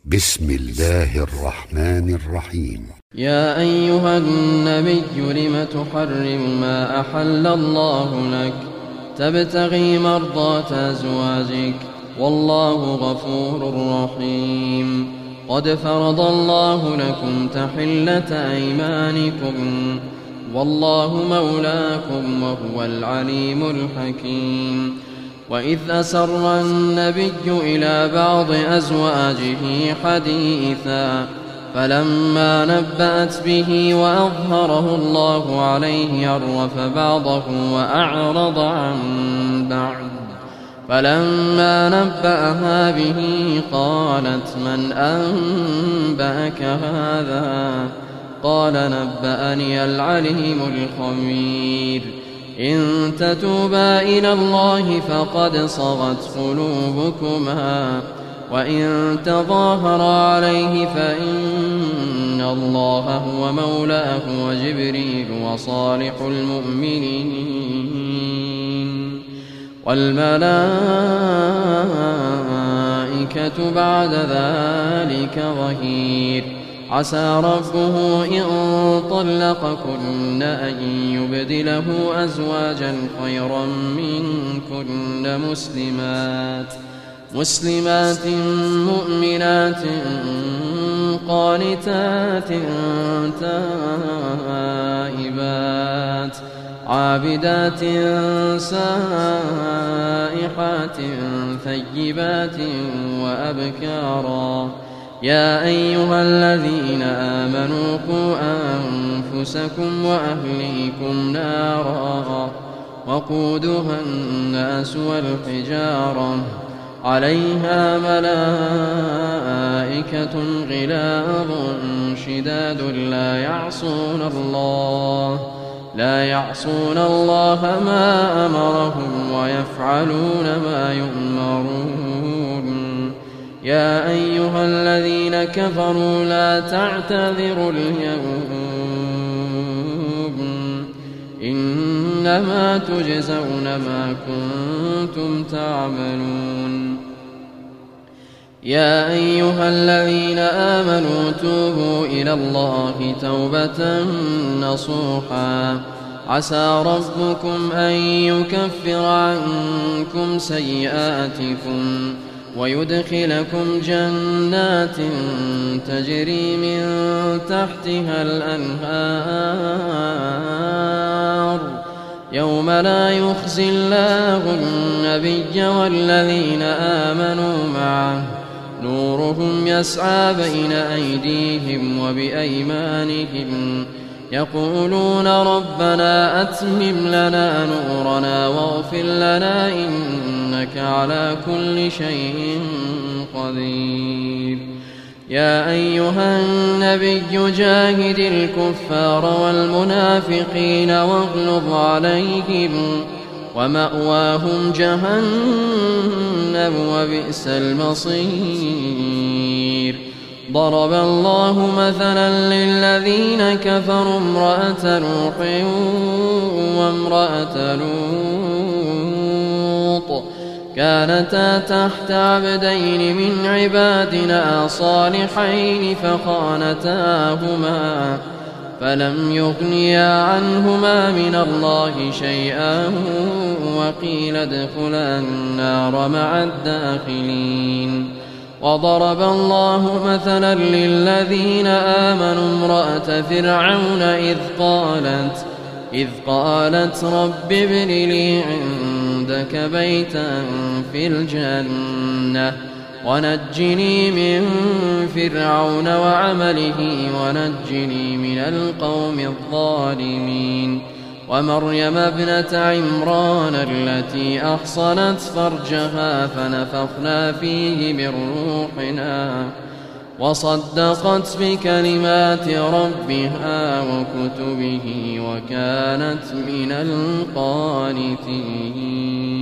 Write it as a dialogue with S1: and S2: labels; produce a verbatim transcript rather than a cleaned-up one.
S1: بسم الله الرحمن الرحيم.
S2: يا أيها النبي لم تحرم ما أحل الله لك تبتغي مرضات أزواجك والله غفور رحيم. قد فرض الله لكم تحلة أيمانكم والله مولاكم وهو العليم الحكيم. وإذ أسر النبي إلى بعض أزواجه حديثا فلما نبأت به وأظهره الله عليه عرف بعضه وأعرض عن بعض. فلما نبأها به قالت من أنبأك هذا؟ قال نبأني العليم الخبير. إن تتوبا إلى الله فقد صغت قلوبكما وإن تظاهرا عليه فإن الله هو مولاه وجبريل وصالح المؤمنين والملائكة بعد ذلك ظهير. عسى ربه إن طلقكن أن يبدله أزواجا خيرا منكن مسلمات مسلمات مؤمنات قانتات تائبات عابدات سائحات ثيبات وأبكارا. يا أيها الذين آمنوا قوا أنفسكم وأهليكم نارا وقودها الناس والحجارة عليها ملائكة غلاظ شداد لا يعصون الله لا يعصون الله ما أمرهم ويفعلون ما يؤمرون. يا أيها الذين كفروا لا تعتذروا اليوم إنما تجزون ما كنتم تعملون. يا أيها الذين آمنوا توبوا إلى الله توبة نصوحا عسى ربكم أن يكفر عنكم سيئاتكم ويدخلكم جنات تجري من تحتها الأنهار يوم لا يخزي الله النبي والذين آمنوا معه نورهم يسعى بين أيديهم وبأيمانهم يقولون ربنا أتمم لنا نورنا واغفر لنا إنك على كل شيء قدير. يا أيها النبي جاهد الكفار والمنافقين واغلظ عليهم ومأواهم جهنم وبئس المصير. ضرب الله مثلا للذين كفروا امرأة نوح وامرأة لوط كانتا تحت عبدين من عبادنا صالحين فخانتاهما فلم يغنيا عنهما من الله شيئا وقيل ادخلا النار مع الداخلين. وضرب الله مثلا للذين آمنوا امرأة فرعون إذ قالت إذ قالت رب ابن لي عندك بيتا في الجنة ونجني من فرعون وعمله ونجني من القوم الظالمين. ومريم ابنة عمران التي أحصنت فرجها فنفخنا فيه من روحنا وصدقت بكلمات ربها وكتبه وكانت من القانتين.